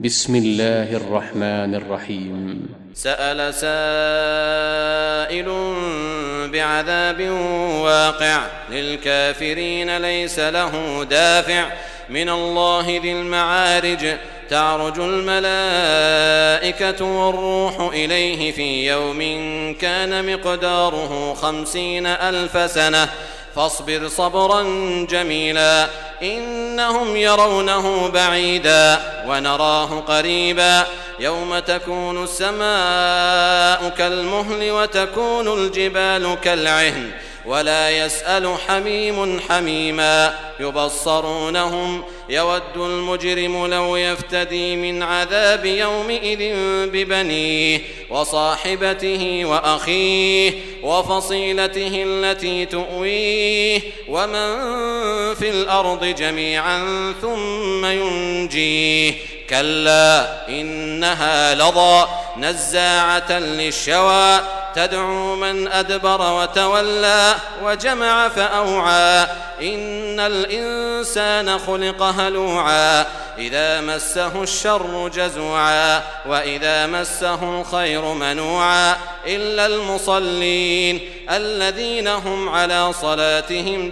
بسم الله الرحمن الرحيم. سأل سائل بعذاب واقع للكافرين ليس له دافع من الله ذي المعارج تعرج الملائكة والروح إليه في يوم كان مقداره 50,000 سنة فاصبر صبرا جميلا إنهم يرونه بعيدا ونراه قريبا يوم تكون السماء كالمهل وتكون الجبال كالعهن ولا يسأل حميم حميما يبصرونهم يود المجرم لو يفتدي من عذاب يومئذ ببنيه وصاحبته وأخيه وفصيلته التي تؤويه ومن في الأرض جميعا ثم ينجيه كلا إنها لظى نزاعة للشوى تدعو من أدبر وتولى وجمع فأوعى إن الإنسان خلق هلوعا إذا مسه الشر جزوعا وإذا مسه الخير منوعا إلا المصلين الذين هم على صلاتهم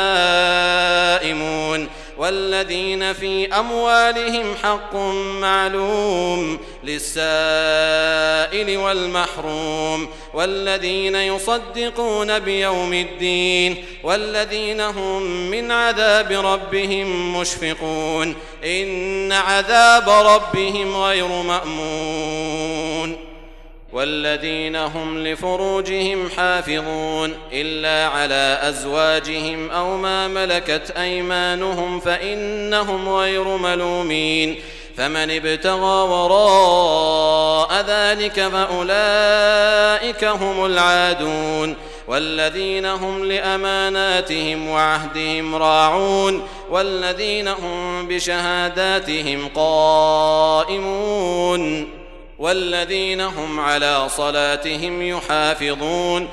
دائمون والذين في أموالهم حق معلوم للسائل والمحروم والذين يصدقون بيوم الدين والذين هم من عذاب ربهم مشفقون إن عذاب ربهم غير مأمون والذين هم لفروجهم حافظون إلا على أزواجهم أو ما ملكت أيمانهم فإنهم غير ملومين فمن ابتغى وراء ذلك فأولئك هم العادون والذين هم لأماناتهم وعهدهم راعون والذين هم بشهاداتهم قائمون والذين هم على صلاتهم يحافظون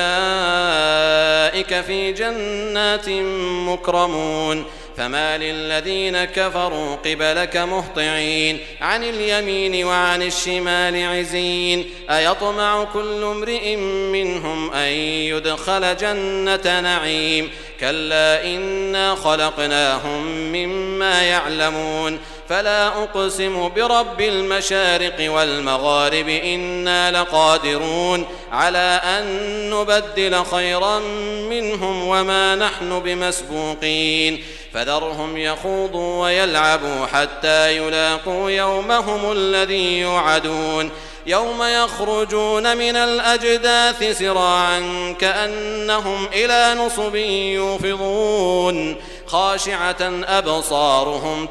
أولئك في جنات مكرمون فما للذين كفروا قبلك مهطعين عن اليمين وعن الشمال عزين أيطمع كل امرئ منهم أن يدخل جنة نعيم كلا إنا خلقناهم مما يعلمون فلا أقسم برب المشارق والمغارب إنا لقادرون على أن نبدل خيرا منهم وما نحن بمسبوقين فذرهم يخوضوا ويلعبوا حتى يلاقوا يومهم الذي يوعدون يوم يخرجون من الأجداث سراعا كأنهم إلى نصب يوفضون خاشعة أبصارهم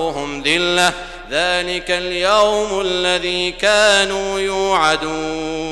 ترهقهم ذلة ذلك اليوم الذي كانوا يوعدون.